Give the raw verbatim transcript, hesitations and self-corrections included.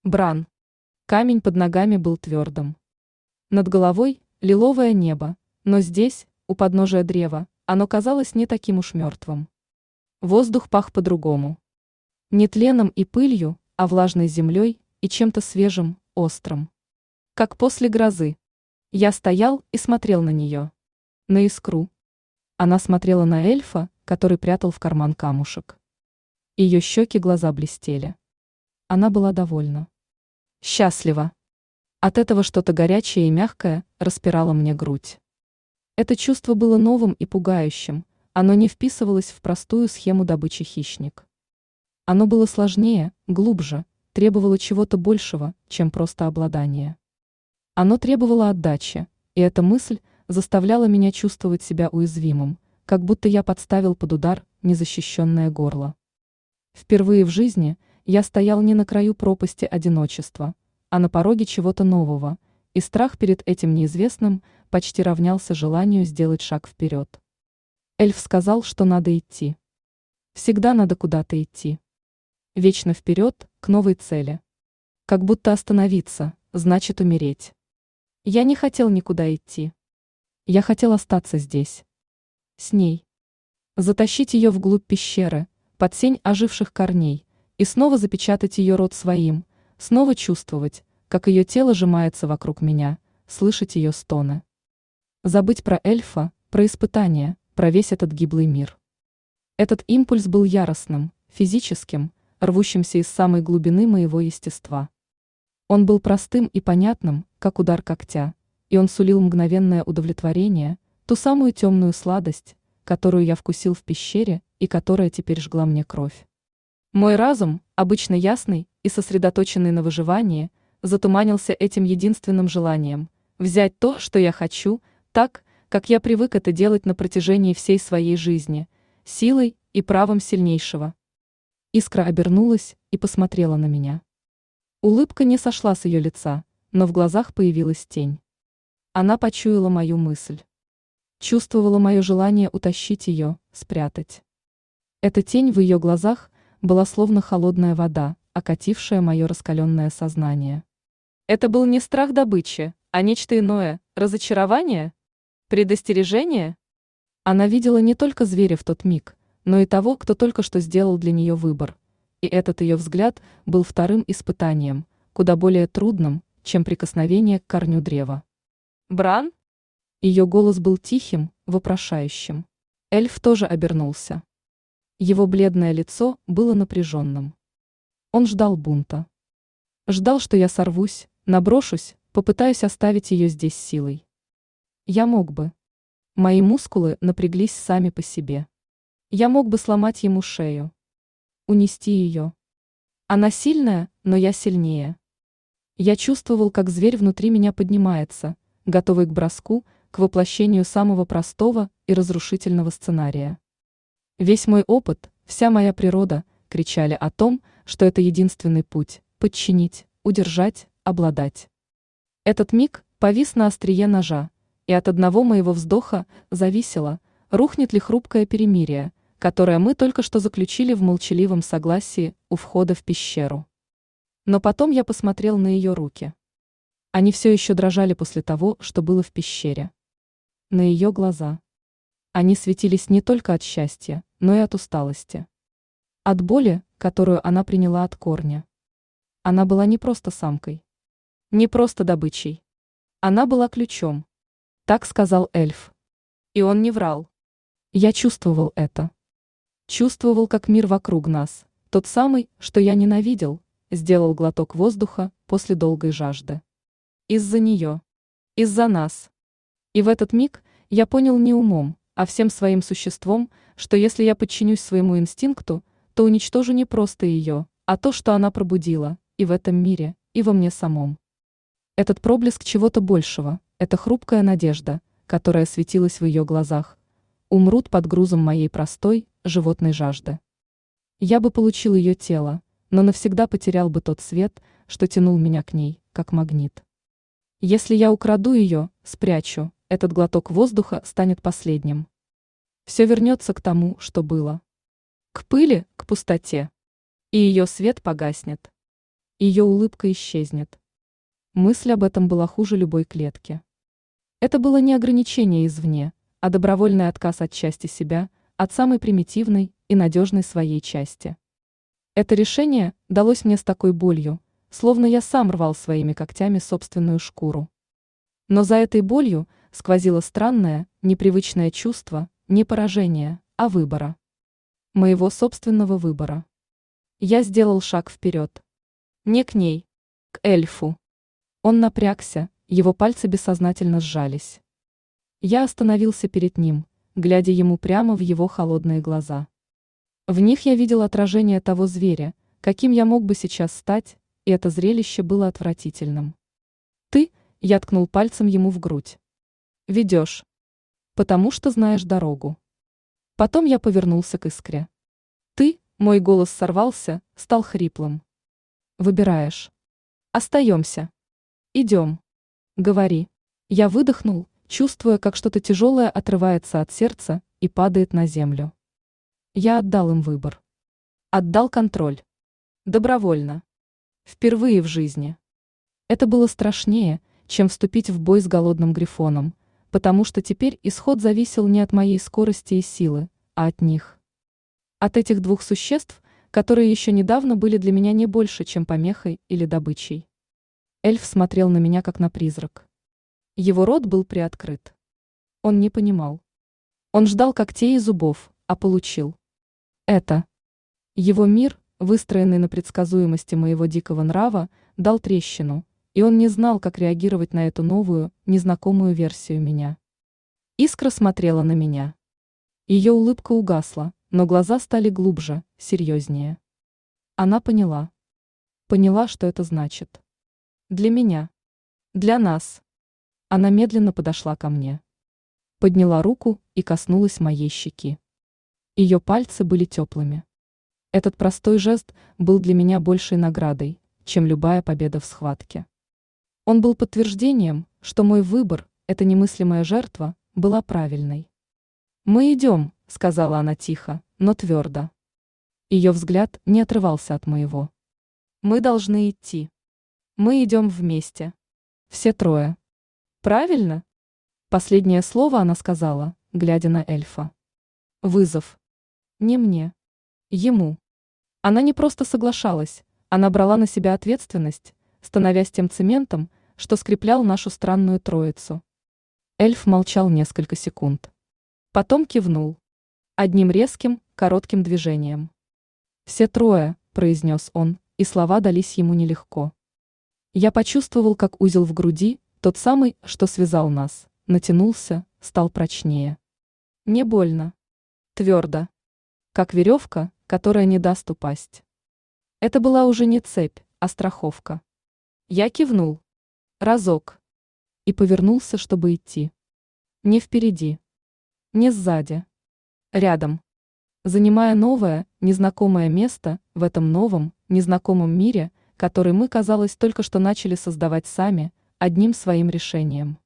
Бран. Камень под ногами был твердым. Над головой лиловое небо, но здесь, у подножия древа, оно казалось не таким уж мертвым. Воздух пах по-другому. Не тленом и пылью, а влажной землей и чем-то свежим, острым. Как после грозы. Я стоял и смотрел на нее. На искру. Она смотрела на эльфа, который прятал в карман камушек. Ее щеки глаза блестели. Она была довольна. Счастлива. От этого что-то горячее и мягкое распирало мне грудь. Это чувство было новым и пугающим, оно не вписывалось в простую схему добычи хищник. Оно было сложнее, глубже, требовало чего-то большего, чем просто обладание. Оно требовало отдачи, и эта мысль заставляла меня чувствовать себя уязвимым, как будто я подставил под удар незащищенное горло. Впервые в жизни я стоял не на краю пропасти одиночества, а на пороге чего-то нового, и страх перед этим неизвестным почти равнялся желанию сделать шаг вперед. Эльф сказал, что надо идти. Всегда надо куда-то идти. Вечно вперед, к новой цели. Как будто остановиться, значит умереть. Я не хотел никуда идти. Я хотел остаться здесь. С ней. Затащить ее вглубь пещеры, под сень оживших корней, и снова запечатать ее рот своим, снова чувствовать, как ее тело сжимается вокруг меня, слышать ее стоны. Забыть про эльфа, про испытания, про весь этот гиблый мир. Этот импульс был яростным, физическим, рвущимся из самой глубины моего естества. Он был простым и понятным, как удар когтя, и он сулил мгновенное удовлетворение, ту самую темную сладость, которую я вкусил в пещере и которая теперь жгла мне кровь. Мой разум, обычно ясный и сосредоточенный на выживании, затуманился этим единственным желанием – взять то, что я хочу, так, как я привык это делать на протяжении всей своей жизни, силой и правом сильнейшего. Искра обернулась и посмотрела на меня. Улыбка не сошла с ее лица, но в глазах появилась тень. Она почуяла мою мысль. Чувствовала мое желание утащить ее, спрятать. Эта тень в ее глазах была словно холодная вода, окатившая мое раскаленное сознание. Это был не страх добычи, а нечто иное, разочарование, предостережение. Она видела не только зверя в тот миг, но и того, кто только что сделал для нее выбор. И этот ее взгляд был вторым испытанием, куда более трудным, чем прикосновение к корню древа. «Бран?» Ее голос был тихим, вопрошающим. Эльф тоже обернулся. Его бледное лицо было напряженным. Он ждал бунта. Ждал, что я сорвусь, наброшусь, попытаюсь оставить ее здесь силой. Я мог бы. Мои мускулы напряглись сами по себе. Я мог бы сломать ему шею. Унести ее. Она сильная, но я сильнее. Я чувствовал, как зверь внутри меня поднимается, готовый к броску, к воплощению самого простого и разрушительного сценария. Весь мой опыт, вся моя природа кричали о том, что это единственный путь – подчинить, удержать, обладать. Этот миг повис на острие ножа, и от одного моего вздоха зависело, рухнет ли хрупкое перемирие, которое мы только что заключили в молчаливом согласии у входа в пещеру. Но потом я посмотрел на ее руки. Они все еще дрожали после того, что было в пещере. На ее глаза. Они светились не только от счастья, но и от усталости. От боли, которую она приняла от корня. Она была не просто самкой. Не просто добычей. Она была ключом. Так сказал эльф. И он не врал. Я чувствовал это. Чувствовал, как мир вокруг нас, тот самый, что я ненавидел, сделал глоток воздуха после долгой жажды. Из-за нее. Из-за нас. И в этот миг я понял не умом, а всем своим существом, что если я подчинюсь своему инстинкту, то уничтожу не просто ее, а то, что она пробудила, и в этом мире, и во мне самом. Этот проблеск чего-то большего, эта хрупкая надежда, которая светилась в ее глазах, умрут под грузом моей простой, животной жажды. Я бы получил ее тело, но навсегда потерял бы тот свет, что тянул меня к ней, как магнит. Если я украду ее, спрячу, этот глоток воздуха станет последним. Все вернется к тому, что было. К пыли, к пустоте. И ее свет погаснет. ее улыбка исчезнет. Мысль об этом была хуже любой клетки. Это было не ограничение извне, а добровольный отказ от части себя, от самой примитивной и надежной своей части. Это решение далось мне с такой болью, словно я сам рвал своими когтями собственную шкуру. Но за этой болью сквозило странное, непривычное чувство не поражения, а выбора. Моего собственного выбора. Я сделал шаг вперед. Не к ней, к эльфу. Он напрягся, его пальцы бессознательно сжались. Я остановился перед ним, глядя ему прямо в его холодные глаза. В них я видел отражение того зверя, каким я мог бы сейчас стать, и это зрелище было отвратительным. Ты, я ткнул пальцем ему в грудь. Ведешь. Потому что знаешь дорогу. Потом я повернулся к Искре. Ты, мой голос сорвался, стал хриплым. Выбираешь. Остаемся. Идем. Говори. Я выдохнул, чувствуя, как что-то тяжелое отрывается от сердца и падает на землю. Я отдал им выбор. Отдал контроль. Добровольно. Впервые в жизни. Это было страшнее, чем вступить в бой с голодным грифоном, потому что теперь исход зависел не от моей скорости и силы, а от них. От этих двух существ, которые еще недавно были для меня не больше, чем помехой или добычей. Эльф смотрел на меня, как на призрак. Его рот был приоткрыт. Он не понимал. Он ждал когтей и зубов, а получил. Это. Его мир, выстроенный на предсказуемости моего дикого нрава, дал трещину, и он не знал, как реагировать на эту новую, незнакомую версию меня. Искра смотрела на меня. Ее улыбка угасла, но глаза стали глубже, серьезнее. Она поняла. Поняла, что это значит. Для меня. Для нас. Она медленно подошла ко мне. Подняла руку и коснулась моей щеки. Ее пальцы были теплыми. Этот простой жест был для меня большей наградой, чем любая победа в схватке. Он был подтверждением, что мой выбор, эта немыслимая жертва, была правильной. «Мы идем», — сказала она тихо, но твердо. Ее взгляд не отрывался от моего. «Мы должны идти. Мы идем вместе. Все трое. Правильно?» Последнее слово она сказала, глядя на эльфа. Вызов. Не мне. Ему. Она не просто соглашалась, она брала на себя ответственность, становясь тем цементом, что скреплял нашу странную троицу. Эльф молчал несколько секунд. Потом кивнул. Одним резким, коротким движением. «Все трое», — произнес он, и слова дались ему нелегко. Я почувствовал, как узел в груди, тот самый, что связал нас, натянулся, стал прочнее. Не больно. Твердо. Как веревка, которая не даст упасть. Это была уже не цепь, а страховка. Я кивнул. Разок. И повернулся, чтобы идти. Не впереди. Не сзади. Рядом. Занимая новое, незнакомое место в этом новом, незнакомом мире, который мы, казалось, только что начали создавать сами, одним своим решением.